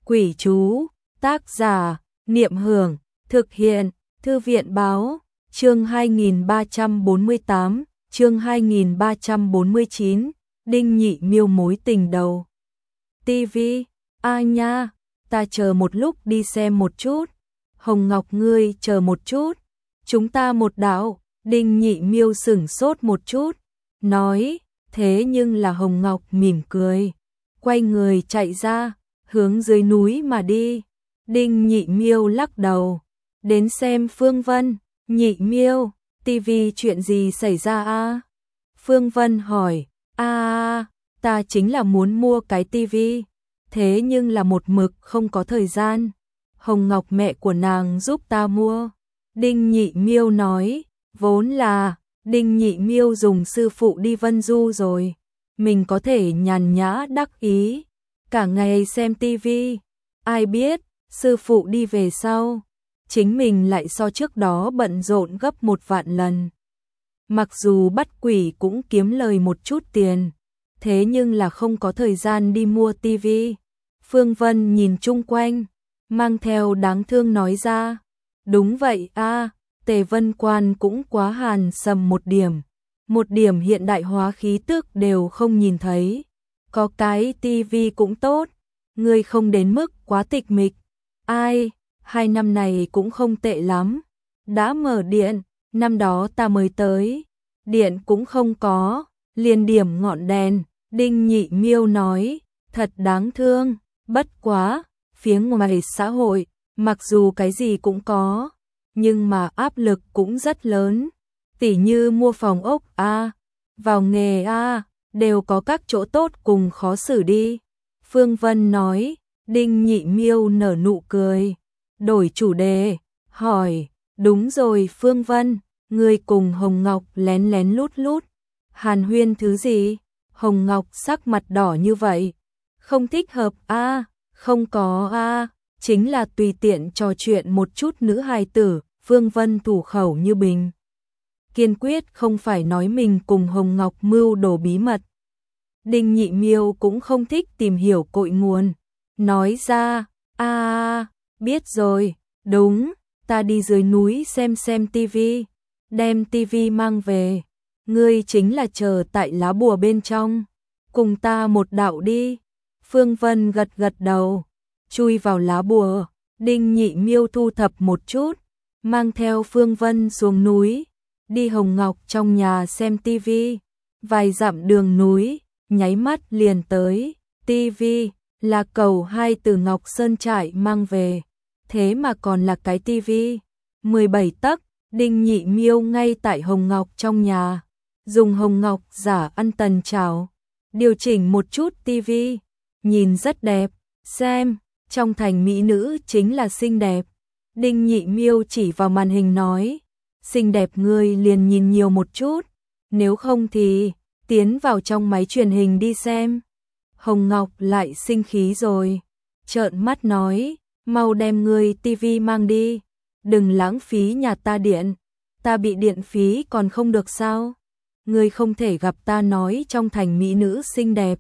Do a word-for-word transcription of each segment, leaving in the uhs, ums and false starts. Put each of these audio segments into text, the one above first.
Quỷ chú, tác giả, Niệm Hưởng, thực hiện, Thư viện Báo, chương hai nghìn ba trăm bốn mươi tám, chương hai nghìn ba trăm bốn mươi chín, Đinh Nhị Miêu mối tình đầu. ti vi, a nha, ta chờ một lúc đi xem một chút. Hồng Ngọc ngươi chờ một chút, chúng ta một đạo. Đinh Nhị Miêu sửng sốt một chút, nói, thế nhưng là Hồng Ngọc mỉm cười, quay người chạy ra, hướng dưới núi mà đi. Đinh Nhị Miêu lắc đầu, đến xem Phương Vân. Nhị Miêu, tivi chuyện gì xảy ra a? Phương Vân hỏi, a a, ta chính là muốn mua cái tivi, thế nhưng là một mực không có thời gian. Hồng Ngọc mẹ của nàng giúp ta mua. Đinh Nhị Miêu nói, vốn là Đinh Nhị Miêu dùng sư phụ đi Vân Du rồi, mình có thể nhàn nhã đắc ý, cả ngày xem tivi. Ai biết, sư phụ đi về sau, chính mình lại so trước đó bận rộn gấp một vạn lần. Mặc dù bắt quỷ cũng kiếm lời một chút tiền, thế nhưng là không có thời gian đi mua tivi. Phương Vân nhìn chung quanh, mang theo đáng thương nói ra, đúng vậy a, Tề Vân Quan cũng quá hàn sầm một điểm, một điểm hiện đại hóa khí tức đều không nhìn thấy. Có cái tivi cũng tốt, ngươi không đến mức quá tịch mịch. Ai, hai năm này cũng không tệ lắm, đã mở điện, năm đó ta mới tới, điện cũng không có, liền điểm ngọn đèn. Đinh Nhị Miêu nói, thật đáng thương, bất quá, phía ngoài xã hội, mặc dù cái gì cũng có, nhưng mà áp lực cũng rất lớn, tỉ như mua phòng ốc a, vào nghề a, đều có các chỗ tốt cùng khó xử đi. Phương Vân nói. Đinh Nhị Miêu nở nụ cười, đổi chủ đề, hỏi, đúng rồi Phương Vân, ngươi cùng Hồng Ngọc lén lén lút lút hàn huyên thứ gì? Hồng Ngọc sắc mặt đỏ như vậy, không thích hợp a, không có a, chính là tùy tiện trò chuyện một chút nữ hài tử. Phương Vân thủ khẩu như bình, kiên quyết không phải nói mình cùng Hồng Ngọc mưu đồ bí mật. Đinh Nhị Miêu cũng không thích tìm hiểu cội nguồn, nói ra, a a, biết rồi, đúng, ta đi dưới núi xem xem tivi, đem tivi mang về, ngươi chính là chờ tại lá bùa bên trong, cùng ta một đạo đi. Phương Vân gật gật đầu, chui vào lá bùa. Đinh Nhị Miêu thu thập một chút, mang theo Phương Vân xuống núi, đi Hồng Ngọc trong nhà xem tivi. Vài dặm đường núi, nháy mắt liền tới. Tivi là cầu hai từ Ngọc Sơn trại mang về, thế mà còn là cái tivi mười bảy tấc. Đinh Nhị Miêu ngay tại Hồng Ngọc trong nhà, dùng Hồng Ngọc giả ăn tần chảo, điều chỉnh một chút tivi, nhìn rất đẹp, xem, trong thành mỹ nữ chính là xinh đẹp. Đinh Nhị Miêu chỉ vào màn hình nói, xinh đẹp ngươi liền nhìn nhiều một chút, nếu không thì tiến vào trong máy truyền hình đi xem. Hồng Ngọc lại sinh khí rồi, trợn mắt nói, mau đem ngươi tivi mang đi, đừng lãng phí nhà ta điện, ta bị điện phí còn không được sao? Ngươi không thể gặp ta nói trong thành mỹ nữ xinh đẹp,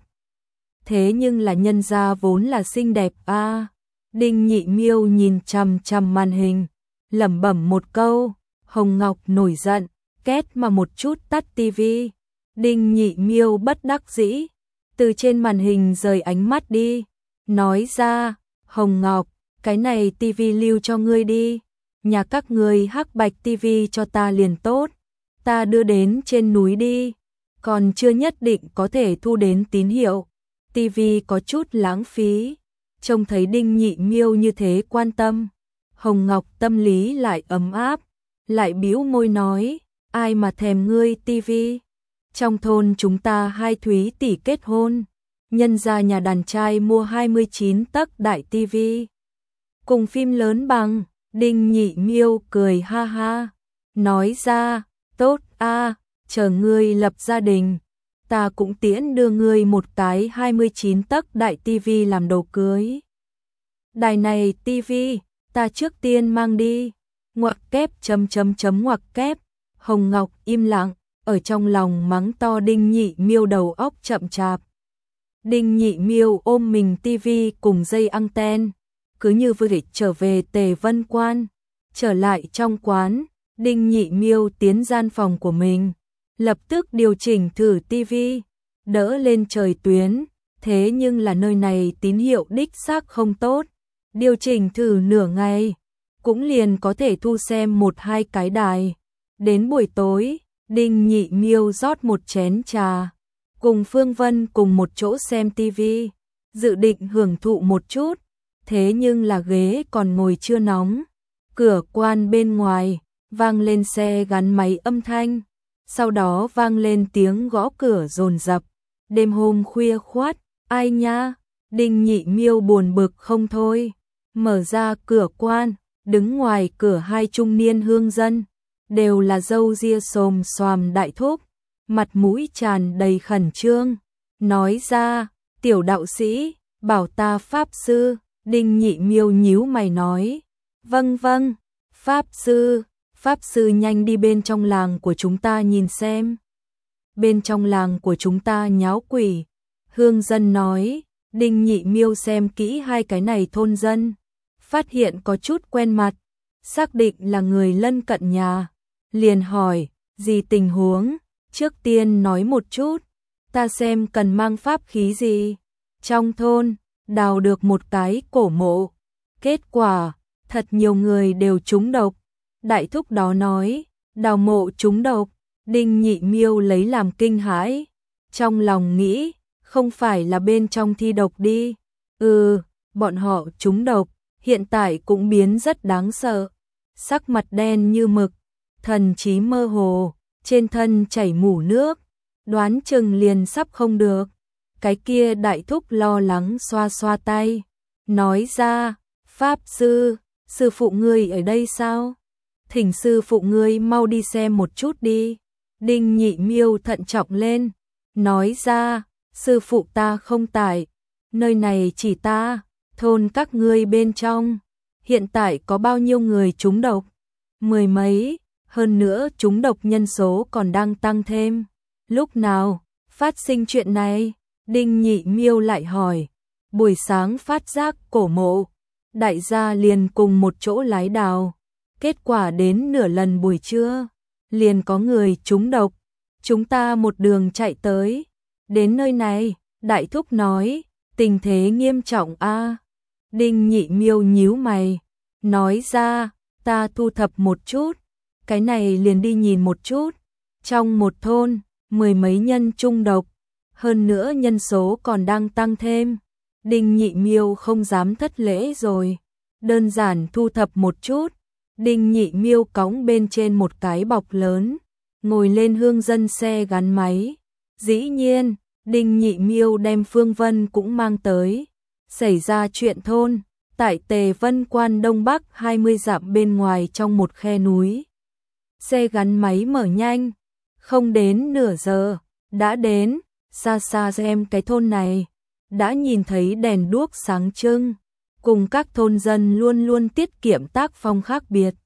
thế nhưng là nhân gia vốn là xinh đẹp a. À. Đinh Nhị Miêu nhìn chằm chằm màn hình, lẩm bẩm một câu. Hồng Ngọc nổi giận, két mà một chút tắt tivi. Đinh Nhị Miêu bất đắc dĩ, từ trên màn hình rời ánh mắt đi, nói ra, Hồng Ngọc, cái này tivi lưu cho ngươi đi, nhà các ngươi hắc bạch tivi cho ta liền tốt, ta đưa đến trên núi đi, còn chưa nhất định có thể thu đến tín hiệu, tivi có chút lãng phí. Trông thấy Đinh Nhị Miêu như thế quan tâm, Hồng Ngọc tâm lý lại ấm áp, lại bĩu môi nói, ai mà thèm ngươi tivi, trong thôn chúng ta hai Thúy tỷ kết hôn, nhân gia nhà đàn trai mua hai mươi chín tấc đại tivi, cùng phim lớn bằng. Đinh Nhị Miêu cười ha ha, nói ra, tốt a, chờ ngươi lập gia đình, ta cũng tiễn đưa ngươi một cái hai mươi chín tấc đại tivi làm đồ cưới. Đài này tivi, ta trước tiên mang đi. Ngoặc kép chấm chấm chấm ngoặc kép. Hồng Ngọc im lặng, ở trong lòng mắng to Đinh Nhị Miêu đầu óc chậm chạp. Đinh Nhị Miêu ôm mình tivi cùng dây anten, cứ như vừa trở về Tề Vân Quan. Trở lại trong quán, Đinh Nhị Miêu tiến gian phòng của mình, lập tức điều chỉnh thử tivi, đỡ lên trời tuyến, thế nhưng là nơi này tín hiệu đích xác không tốt. Điều chỉnh thử nửa ngày, cũng liền có thể thu xem một hai cái đài. Đến buổi tối, Đinh Nhị Miêu rót một chén trà, cùng Phương Vân cùng một chỗ xem tivi, dự định hưởng thụ một chút, thế nhưng là ghế còn ngồi chưa nóng. Cửa quan bên ngoài, vang lên xe gắn máy âm thanh, sau đó vang lên tiếng gõ cửa dồn dập. Đêm hôm khuya khoắt, ai nha? Đinh Nhị Miêu buồn bực không thôi, mở ra cửa quan, đứng ngoài cửa hai trung niên hương dân, đều là râu ria xồm xoàm đại thúc, mặt mũi tràn đầy khẩn trương, nói ra, tiểu đạo sĩ, bảo ta pháp sư. Đinh Nhị Miêu nhíu mày nói, vâng vâng, pháp sư, pháp sư nhanh đi bên trong làng của chúng ta nhìn xem. Bên trong làng của chúng ta nháo quỷ, hương dân nói. Đinh Nhị Miêu xem kỹ hai cái này thôn dân, phát hiện có chút quen mặt, xác định là người lân cận nhà, liền hỏi, gì tình huống, trước tiên nói một chút, ta xem cần mang pháp khí gì. Trong thôn, đào được một cái cổ mộ, kết quả, thật nhiều người đều trúng độc. Đại thúc đó nói, đào mộ trúng độc. Đinh Nhị Miêu lấy làm kinh hãi, trong lòng nghĩ, không phải là bên trong thi độc đi. Ừ, bọn họ trúng độc, hiện tại cũng biến rất đáng sợ, sắc mặt đen như mực, thần trí mơ hồ, trên thân chảy mủ nước, đoán chừng liền sắp không được. Cái kia đại thúc lo lắng xoa xoa tay, nói ra, pháp sư, sư phụ ngươi ở đây sao? Thỉnh sư phụ ngươi mau đi xem một chút đi. Đinh Nhị Miêu thận trọng lên, nói ra, sư phụ ta không tại, nơi này chỉ ta, thôn các ngươi bên trong, hiện tại có bao nhiêu người trúng độc? Mười mấy, hơn nữa trúng độc nhân số còn đang tăng thêm. Lúc nào phát sinh chuyện này? Đinh Nhị Miêu lại hỏi. Buổi sáng phát giác cổ mộ, đại gia liền cùng một chỗ lái đào, kết quả đến nửa lần buổi trưa, liền có người trúng độc, chúng ta một đường chạy tới, đến nơi này, đại thúc nói, tình thế nghiêm trọng a. Đinh Nhị Miêu nhíu mày, nói ra, ta thu thập một chút, cái này liền đi nhìn một chút, trong một thôn, mười mấy nhân trung độc, hơn nữa nhân số còn đang tăng thêm. Đinh Nhị Miêu không dám thất lễ rồi, đơn giản thu thập một chút. Đinh Nhị Miêu cõng bên trên một cái bọc lớn, ngồi lên hương dân xe gắn máy. Dĩ nhiên, Đinh Nhị Miêu đem Phương Vân cũng mang tới. Xảy ra chuyện thôn, tại Tề Vân Quan Đông Bắc hai mươi dặm bên ngoài trong một khe núi. Xe gắn máy mở nhanh, không đến nửa giờ, đã đến, xa xa xem cái thôn này, đã nhìn thấy đèn đuốc sáng trưng, cùng các thôn dân luôn luôn tiết kiệm tác phong khác biệt.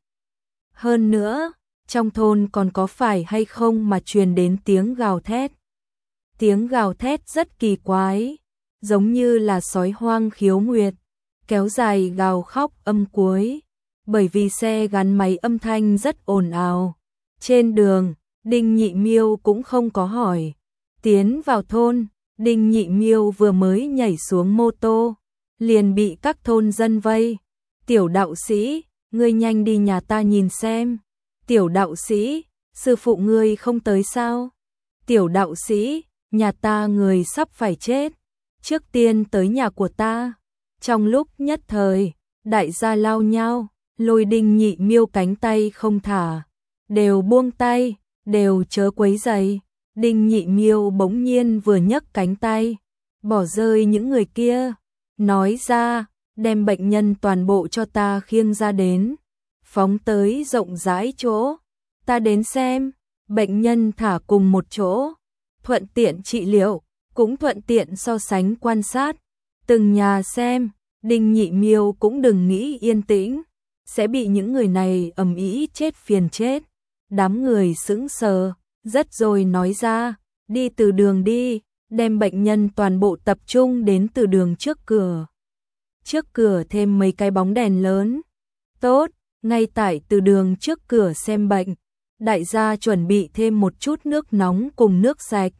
Hơn nữa, trong thôn còn có phải hay không mà truyền đến tiếng gào thét. Tiếng gào thét rất kỳ quái, giống như là sói hoang khiếu nguyệt, kéo dài gào khóc âm cuối, bởi vì xe gắn máy âm thanh rất ồn ào. Trên đường, Đinh Nhị Miêu cũng không có hỏi. Tiến vào thôn, Đinh Nhị Miêu vừa mới nhảy xuống mô tô, liền bị các thôn dân vây. Tiểu đạo sĩ, ngươi nhanh đi nhà ta nhìn xem. Tiểu đạo sĩ, sư phụ ngươi không tới sao? Tiểu đạo sĩ, nhà ta người sắp phải chết, trước tiên tới nhà của ta. Trong lúc nhất thời, đại gia lao nhau, lôi Đinh Nhị Miêu cánh tay không thả, đều buông tay, đều chớ quấy rầy. Đinh Nhị Miêu bỗng nhiên vừa nhấc cánh tay, bỏ rơi những người kia, nói ra, đem bệnh nhân toàn bộ cho ta khiêng ra đến, phóng tới rộng rãi chỗ, ta đến xem. Bệnh nhân thả cùng một chỗ, thuận tiện trị liệu, cũng thuận tiện so sánh quan sát, từng nhà xem. Đinh Nhị Miêu cũng đừng nghĩ yên tĩnh, sẽ bị những người này ầm ĩ chết phiền chết. Đám người sững sờ, rất rồi nói ra, đi từ đường đi, đem bệnh nhân toàn bộ tập trung đến từ đường trước cửa. Trước cửa thêm mấy cái bóng đèn lớn. Tốt, ngay tại từ đường trước cửa xem bệnh, đại gia chuẩn bị thêm một chút nước nóng cùng nước sạch.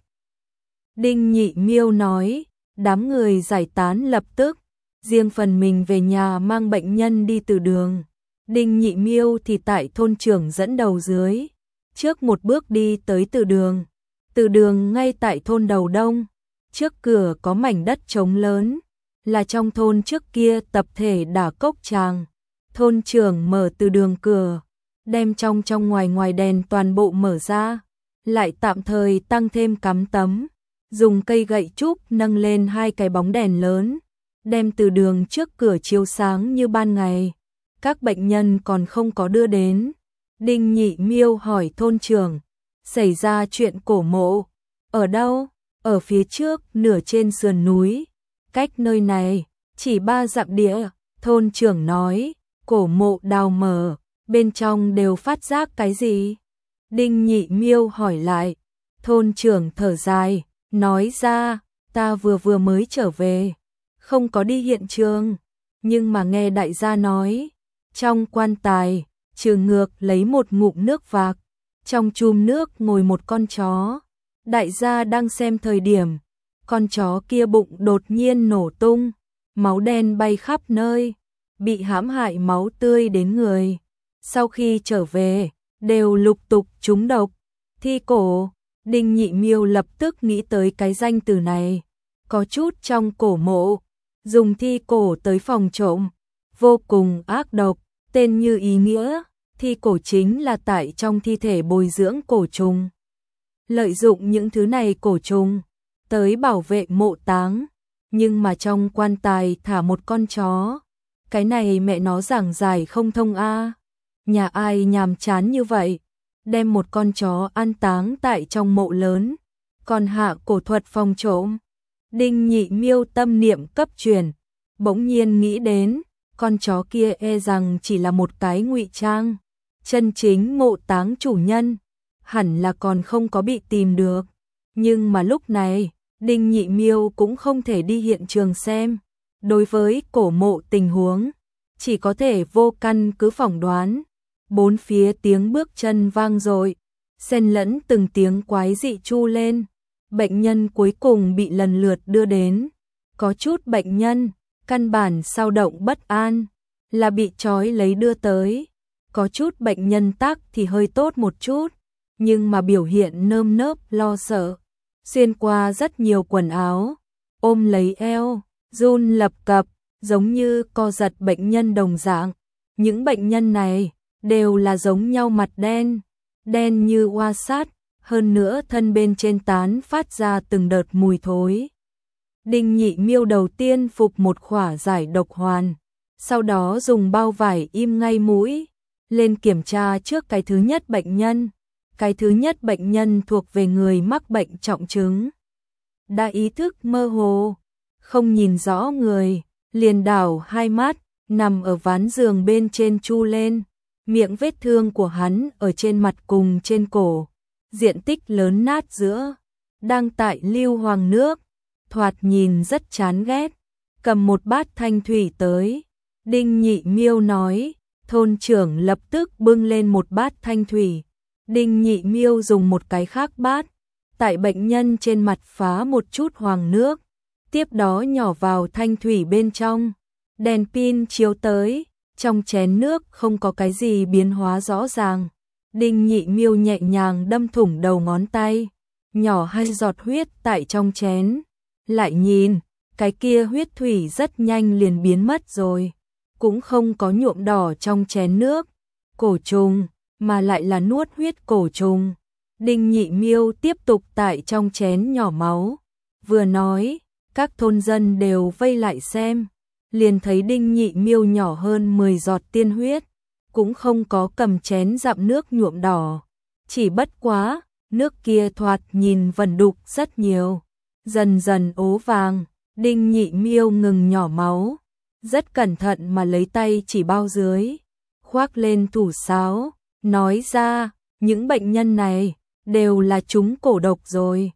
Đinh Nhị Miêu nói, đám người giải tán lập tức, riêng phần mình về nhà mang bệnh nhân đi từ đường. Đinh Nhị Miêu thì tại thôn trưởng dẫn đầu dưới, trước một bước đi tới từ đường. Từ đường ngay tại thôn đầu đông, trước cửa có mảnh đất trống lớn, là trong thôn trước kia tập thể đả cốc tràng. Thôn trưởng mở từ đường cửa, đem trong trong ngoài ngoài đèn toàn bộ mở ra, lại tạm thời tăng thêm cắm tấm, dùng cây gậy trúc nâng lên hai cái bóng đèn lớn, đem từ đường trước cửa chiếu sáng như ban ngày. Các bệnh nhân còn không có đưa đến. Đinh Nhị Miêu hỏi thôn trưởng, xảy ra chuyện cổ mộ, ở đâu? Ở phía trước, nửa trên sườn núi, cách nơi này chỉ ba dặm địa. Thôn trưởng nói, cổ mộ đào mở, bên trong đều phát giác cái gì? Đinh Nhị Miêu hỏi lại. Thôn trưởng thở dài, nói ra, ta vừa vừa mới trở về, không có đi hiện trường, nhưng mà nghe đại gia nói, trong quan tài, Trừ Ngược lấy một ngụm nước vạc, trong chum nước ngồi một con chó. Đại gia đang xem thời điểm, con chó kia bụng đột nhiên nổ tung, máu đen bay khắp nơi, bị hãm hại máu tươi đến người. Sau khi trở về, đều lục tục trúng độc. Thi cổ, Đinh Nhị Miêu lập tức nghĩ tới cái danh từ này, có chút trong cổ mộ, dùng thi cổ tới phòng trộm, vô cùng ác độc, tên như ý nghĩa, thi cổ chính là tại trong thi thể bồi dưỡng cổ trùng. Lợi dụng những thứ này cổ trùng, tới bảo vệ mộ táng, nhưng mà trong quan tài thả một con chó, cái này mẹ nó giảng giải không thông a. Nhà ai nhàm chán như vậy, đem một con chó an táng tại trong mộ lớn, còn hạ cổ thuật phòng trộm. Đinh Nhị Miêu tâm niệm cấp truyền, bỗng nhiên nghĩ đến, con chó kia e rằng chỉ là một cái ngụy trang, chân chính mộ táng chủ nhân hẳn là còn không có bị tìm được. Nhưng mà lúc này, Đinh Nhị Miêu cũng không thể đi hiện trường xem. Đối với cổ mộ tình huống, chỉ có thể vô căn cứ phỏng đoán. Bốn phía tiếng bước chân vang dội, xen lẫn từng tiếng quái dị chu lên. Bệnh nhân cuối cùng bị lần lượt đưa đến. Có chút bệnh nhân, căn bản sao động bất an, là bị trói lấy đưa tới. Có chút bệnh nhân tắc thì hơi tốt một chút, nhưng mà biểu hiện nơm nớp lo sợ. Xuyên qua rất nhiều quần áo, ôm lấy eo, run lập cập, giống như co giật bệnh nhân đồng dạng. Những bệnh nhân này đều là giống nhau mặt đen, đen như oa sát, hơn nữa thân bên trên tán phát ra từng đợt mùi thối. Đinh Nhị Miêu đầu tiên phục một khỏa giải độc hoàn, sau đó dùng bao vải im ngay mũi, lên kiểm tra trước cái thứ nhất bệnh nhân. Cái thứ nhất bệnh nhân thuộc về người mắc bệnh trọng chứng. Đã ý thức mơ hồ, không nhìn rõ người, liền đảo hai mắt, nằm ở ván giường bên trên chu lên. Miệng vết thương của hắn ở trên mặt cùng trên cổ, diện tích lớn nát giữa, đang tại lưu hoàng nước, thoạt nhìn rất chán ghét. Cầm một bát thanh thủy tới, Đinh Nhị Miêu nói, thôn trưởng lập tức bưng lên một bát thanh thủy. Đinh Nhị Miêu dùng một cái khác bát, tại bệnh nhân trên mặt phá một chút hoàng nước, tiếp đó nhỏ vào thanh thủy bên trong. Đèn pin chiếu tới, trong chén nước không có cái gì biến hóa rõ ràng. Đinh Nhị Miêu nhẹ nhàng đâm thủng đầu ngón tay, nhỏ hai giọt huyết tại trong chén. Lại nhìn, cái kia huyết thủy rất nhanh liền biến mất rồi, cũng không có nhuộm đỏ trong chén nước. Cổ trùng, mà lại là nuốt huyết cổ trùng. Đinh Nhị Miêu tiếp tục tại trong chén nhỏ máu, vừa nói, các thôn dân đều vây lại xem, liền thấy Đinh Nhị Miêu nhỏ hơn mười giọt tiên huyết, cũng không có cầm chén dặm nước nhuộm đỏ, chỉ bất quá, nước kia thoạt nhìn vẩn đục rất nhiều, dần dần ố vàng. Đinh Nhị Miêu ngừng nhỏ máu, rất cẩn thận mà lấy tay chỉ bao dưới, khoác lên thủ sáo, nói ra, những bệnh nhân này đều là trúng cổ độc rồi.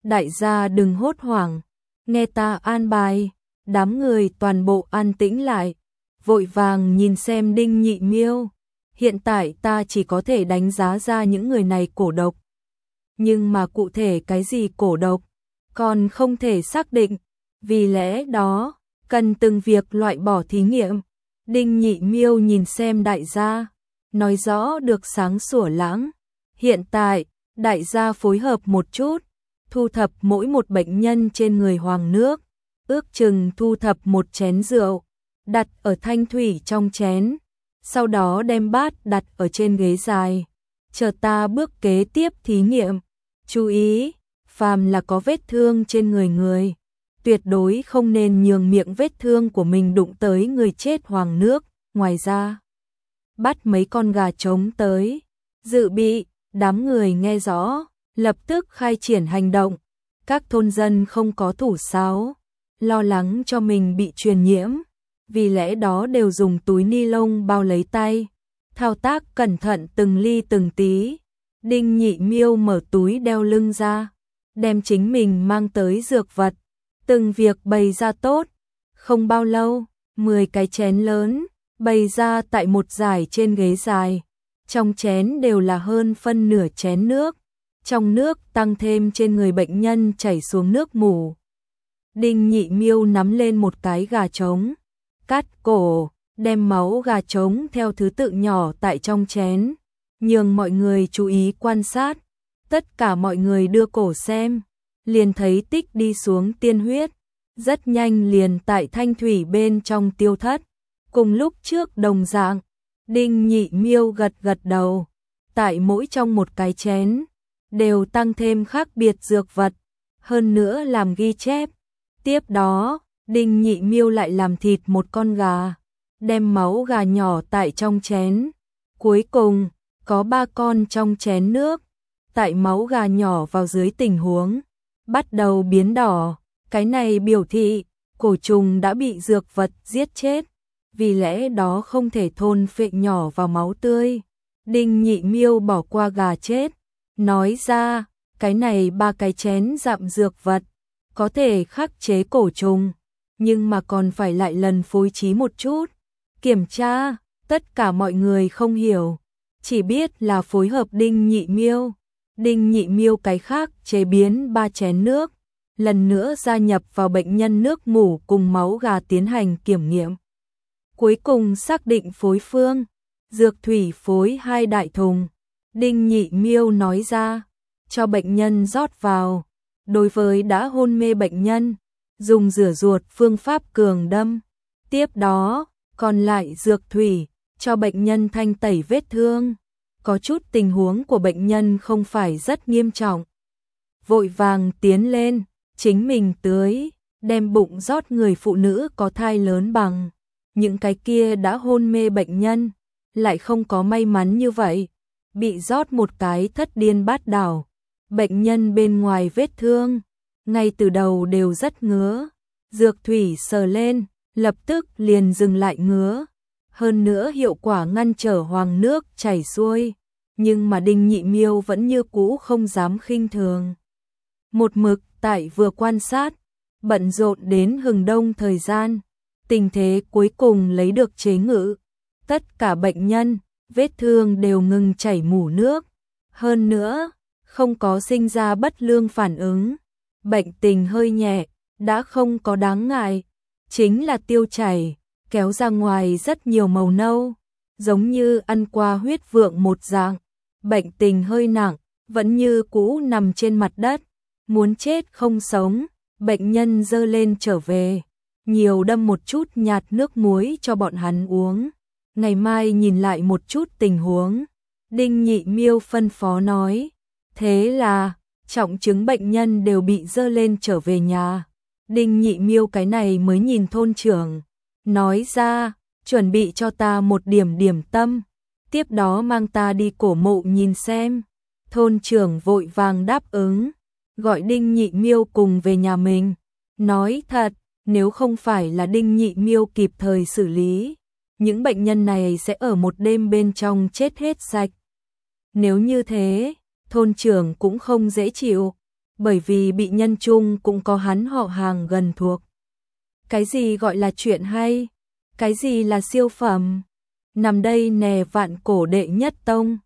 đại gia đừng hốt hoảng, nghe ta an bài. Đám người toàn bộ an tĩnh lại, vội vàng nhìn xem Đinh Nhị Miêu. Hiện tại ta chỉ có thể đánh giá ra những người này cổ độc. Nhưng mà cụ thể cái gì cổ độc, còn không thể xác định. Vì lẽ đó, cần từng việc loại bỏ thí nghiệm. Đinh Nhị Miêu nhìn xem đại gia, nói rõ được sáng sủa lãng. Hiện tại, đại gia phối hợp một chút, thu thập mỗi một bệnh nhân trên người Hoàng Nước. Ước chừng thu thập một chén rượu, đặt ở thanh thủy trong chén. Sau đó đem bát đặt ở trên ghế dài. Chờ ta bước kế tiếp thí nghiệm. Chú ý, phàm là có vết thương trên người người, tuyệt đối không nên nhường miệng vết thương của mình đụng tới người chết Hoàng Nước. Ngoài ra, bắt mấy con gà trống tới, dự bị. Đám người nghe rõ, lập tức khai triển hành động. Các thôn dân không có thủ sáo, lo lắng cho mình bị truyền nhiễm, vì lẽ đó đều dùng túi ni lông bao lấy tay, thao tác cẩn thận từng ly từng tí. Đinh Nhị Miêu mở túi đeo lưng ra, đem chính mình mang tới dược vật, từng việc bày ra tốt. Không bao lâu, mười cái chén lớn bày ra tại một dải trên ghế dài. Trong chén đều là hơn phân nửa chén nước, trong nước tăng thêm trên người bệnh nhân chảy xuống nước mủ. Đinh Nhị Miêu nắm lên một cái gà trống, cắt cổ, đem máu gà trống theo thứ tự nhỏ tại trong chén, nhường mọi người chú ý quan sát. Tất cả mọi người đưa cổ xem, liền thấy tích đi xuống tiên huyết, rất nhanh liền tại thanh thủy bên trong tiêu thất. Cùng lúc trước đồng dạng, Đinh Nhị Miêu gật gật đầu, tại mỗi trong một cái chén đều tăng thêm khác biệt dược vật, hơn nữa làm ghi chép. Tiếp đó, Đinh Nhị Miêu lại làm thịt một con gà, đem máu gà nhỏ tại trong chén. Cuối cùng, có ba con trong chén nước, tại máu gà nhỏ vào dưới tình huống bắt đầu biến đỏ. Cái này biểu thị cổ trùng đã bị dược vật giết chết, vì lẽ đó không thể thôn phệ nhỏ vào máu tươi. Đinh Nhị Miêu bỏ qua gà chết, nói ra, cái này ba cái chén dặm dược vật có thể khắc chế cổ trùng, nhưng mà còn phải lại lần phối trí một chút, kiểm tra. Tất cả mọi người không hiểu, chỉ biết là phối hợp Đinh Nhị Miêu. Đinh Nhị Miêu cái khác chế biến ba chén nước, lần nữa gia nhập vào bệnh nhân nước mủ cùng máu gà tiến hành kiểm nghiệm. Cuối cùng xác định phối phương, dược thủy phối hai đại thùng. Đinh Nhị Miêu nói ra, cho bệnh nhân rót vào. Đối với đã hôn mê bệnh nhân, dùng rửa ruột phương pháp cường đâm. Tiếp đó, còn lại dược thủy, cho bệnh nhân thanh tẩy vết thương. Có chút tình huống của bệnh nhân không phải rất nghiêm trọng, vội vàng tiến lên, chính mình tưới, đem bụng rót người phụ nữ có thai lớn bằng. Những cái kia đã hôn mê bệnh nhân, lại không có may mắn như vậy, bị rót một cái thất điên bát đảo. Bệnh nhân bên ngoài vết thương, ngay từ đầu đều rất ngứa, dược thủy sờ lên, lập tức liền dừng lại ngứa. Hơn nữa hiệu quả ngăn trở Hoàng Nước chảy xuôi, nhưng mà Đinh Nhị Miêu vẫn như cũ không dám khinh thường. Một mực tại vừa quan sát, bận rộn đến hừng đông thời gian, tình thế cuối cùng lấy được chế ngự. Tất cả bệnh nhân, vết thương đều ngừng chảy mủ nước, hơn nữa, không có sinh ra bất lương phản ứng. Bệnh tình hơi nhẹ, đã không có đáng ngại, chính là tiêu chảy, kéo ra ngoài rất nhiều màu nâu, giống như ăn qua huyết vượng một dạng. Bệnh tình hơi nặng, vẫn như cũ nằm trên mặt đất, muốn chết không sống. Bệnh nhân dơ lên trở về, nhiều đâm một chút nhạt nước muối cho bọn hắn uống. Ngày mai nhìn lại một chút tình huống. Đinh Nhị Miêu phân phó nói. Thế là, trọng chứng bệnh nhân đều bị dơ lên trở về nhà. Đinh Nhị Miêu cái này mới nhìn thôn trưởng, nói ra, chuẩn bị cho ta một điểm điểm tâm, tiếp đó mang ta đi cổ mộ nhìn xem. Thôn trưởng vội vàng đáp ứng, gọi Đinh Nhị Miêu cùng về nhà mình. Nói thật, nếu không phải là Đinh Nhị Miêu kịp thời xử lý, những bệnh nhân này sẽ ở một đêm bên trong chết hết sạch. Nếu như thế, thôn trưởng cũng không dễ chịu. bởi vì bị nhân chung cũng có hắn họ hàng gần thuộc. Cái gì gọi là chuyện hay? Cái gì là siêu phẩm? Nằm đây nè vạn cổ đệ nhất tông.